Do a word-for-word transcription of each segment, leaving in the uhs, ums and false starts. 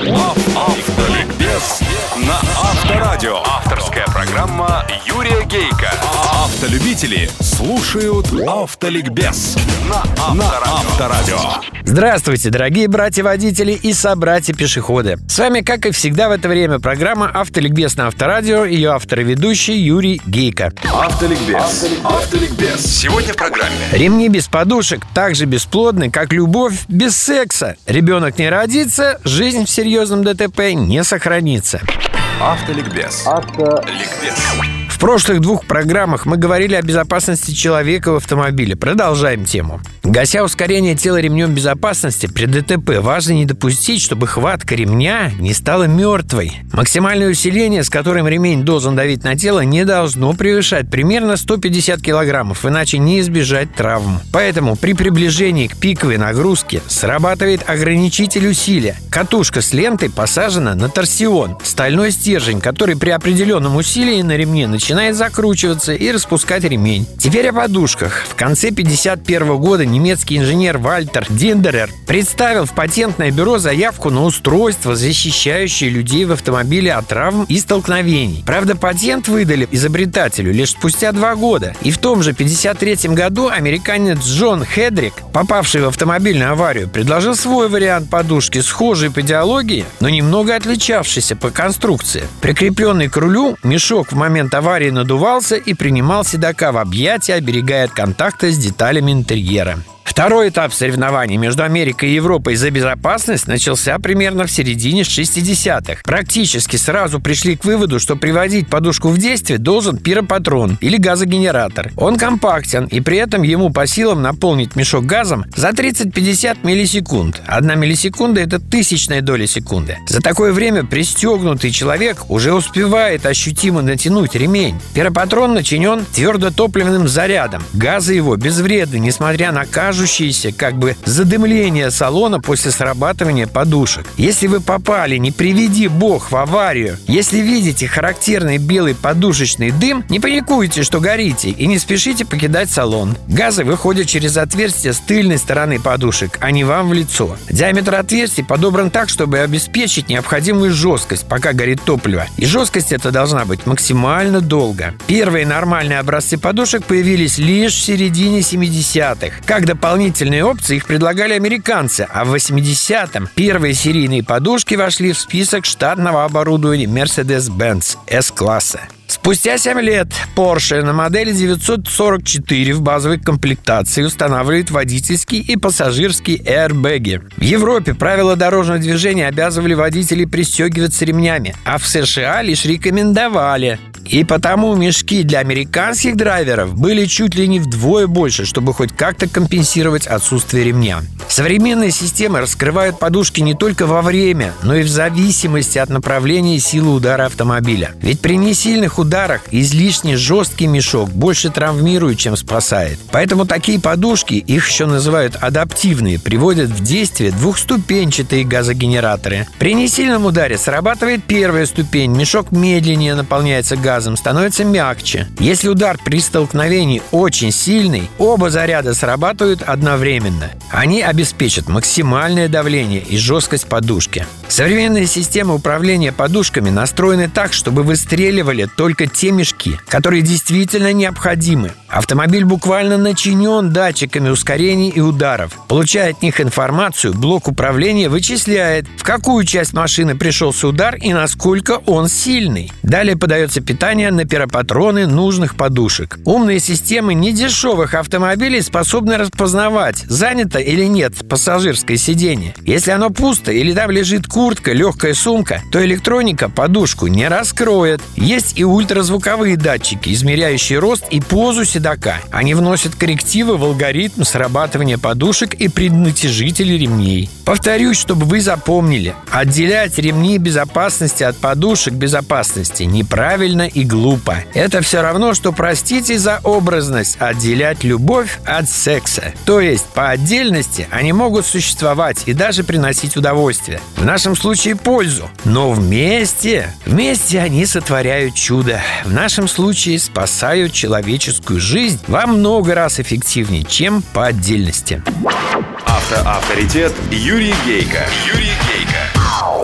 Автоликбез на Авторадио. Авторская программа Юрия Гейка. Автолюбители слушают Автоликбез на Авторадио. Здравствуйте, дорогие братья-водители и собратья-пешеходы. С вами, как и всегда в это время, программа «Автоликбез» на Авторадио. Ее автор и ведущий Юрий Гейка. Автоликбез. Автоликбез. Сегодня в программе. Ремни без подушек так же бесплодны, как любовь без секса. Ребенок не родится, жизнь в серьезном ДТП не сохранится. Автоликбез. Автоликбез. В прошлых двух программах мы говорили о безопасности человека в автомобиле. Продолжаем тему. Гася ускорение тела ремнем безопасности при ДТП, важно не допустить, чтобы хватка ремня не стала мертвой. Максимальное усиление, с которым ремень должен давить на тело, не должно превышать примерно сто пятьдесят килограммов, иначе не избежать травм. Поэтому при приближении к пиковой нагрузке срабатывает ограничитель усилия. Катушка с лентой посажена на торсион, стальной стержень, который при определенном усилии на ремне начинает закручиваться и распускать ремень. Теперь о подушках. В конце пятьдесят первого года немецкий инженер Вальтер Диндерер представил в патентное бюро заявку на устройство, защищающее людей в автомобиле от травм и столкновений. Правда, патент выдали изобретателю лишь спустя два года. И в том же пятьдесят третьем году американец Джон Хедрик, попавший в автомобильную аварию, предложил свой вариант подушки, схожий по идеологии, но немного отличавшийся по конструкции. Прикрепленный к рулю, мешок в момент аварии надувался и принимал седока в объятия, оберегая от контакта с деталями интерьера. Второй этап соревнований между Америкой и Европой за безопасность начался примерно в середине шестидесятых. Практически сразу пришли к выводу, что приводить подушку в действие должен пиропатрон или газогенератор. Он компактен, и при этом ему по силам наполнить мешок газом за тридцать-пятьдесят миллисекунд. Одна миллисекунда – это тысячная доля секунды. За такое время пристегнутый человек уже успевает ощутимо натянуть ремень. Пиропатрон начинен твердотопливным зарядом. Газы его безвредны, несмотря на кажущееся как бы задымление салона после срабатывания подушек. Если вы попали, не приведи бог, в аварию, если видите характерный белый подушечный дым, не паникуйте, что горите, и не спешите покидать салон. Газы выходят через отверстие с тыльной стороны подушек, а не вам в лицо. Диаметр отверстий подобран так, чтобы обеспечить необходимую жесткость, пока горит топливо. И жесткость эта должна быть максимально долго. Первые нормальные образцы подушек появились лишь в середине семидесятых. Как дополнительные опции их предлагали американцы, а в восьмидесятом первые серийные подушки вошли в список штатного оборудования Mercedes-Benz S-класса. Спустя семь лет Porsche на модели девятьсот сорок четыре в базовой комплектации устанавливает водительские и пассажирские эйрбэги. В Европе правила дорожного движения обязывали водителей пристегиваться ремнями, а в США лишь рекомендовали. И потому мешки для американских драйверов были чуть ли не вдвое больше, чтобы хоть как-то компенсировать отсутствие ремня. Современные системы раскрывают подушки не только во время, но и в зависимости от направления и силы удара автомобиля. Ведь при несильных ударах излишне жесткий мешок больше травмирует, чем спасает. Поэтому такие подушки, их еще называют адаптивные, приводят в действие двухступенчатые газогенераторы. При несильном ударе срабатывает первая ступень, мешок медленнее наполняется газом, становится мягче. Если удар при столкновении очень сильный, оба заряда срабатывают одновременно. Они обеспечат максимальное давление и жесткость подушки. Современные системы управления подушками настроены так, чтобы выстреливали только те мешки, которые действительно необходимы. Автомобиль буквально начинен датчиками ускорений и ударов. Получая от них информацию, блок управления вычисляет, в какую часть машины пришелся удар и насколько он сильный. Далее подается питание на пиропатроны нужных подушек. Умные системы недешевых автомобилей способны распознавать, занято или нет пассажирское сиденье. Если оно пусто или там лежит куртка, легкая сумка, то электроника подушку не раскроет. Есть и ультразвуковые датчики, измеряющие рост и позу седока. Они вносят коррективы в алгоритм срабатывания подушек и преднатяжителей ремней. Повторюсь, чтобы вы запомнили: отделять ремни безопасности от подушек безопасности неправильно и глупо. Это все равно, что, простите за образность, отделять любовь от секса. То есть по отдельности они могут существовать и даже приносить удовольствие. В нашем случае пользу. Но вместе, вместе они сотворяют чудо. В нашем случае спасают человеческую жизнь во много раз эффективнее, чем по отдельности. Автоавторитет Юрий Гейка. Юрий Гейка.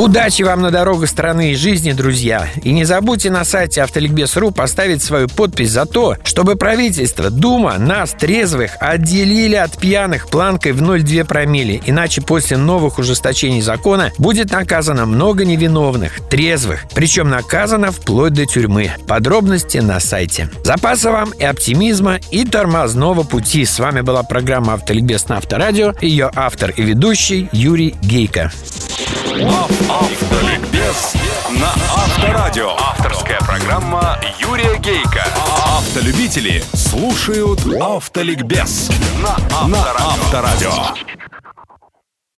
Удачи вам на дорогах страны и жизни, друзья. И не забудьте на сайте автоликбез точка ру поставить свою подпись за то, чтобы правительство, Дума нас, трезвых, отделили от пьяных планкой в ноль целых две десятых промилле. Иначе после новых ужесточений закона будет наказано много невиновных, трезвых. Причем наказано вплоть до тюрьмы. Подробности на сайте. Запаса вам и оптимизма, и тормозного пути. С вами была программа «Автоликбез» на Авторадио. Ее автор и ведущий Юрий Гейко. Автоликбез на Авторадио. Авторская программа Юрия Гейко. Автолюбители слушают Автоликбез на Авторадио.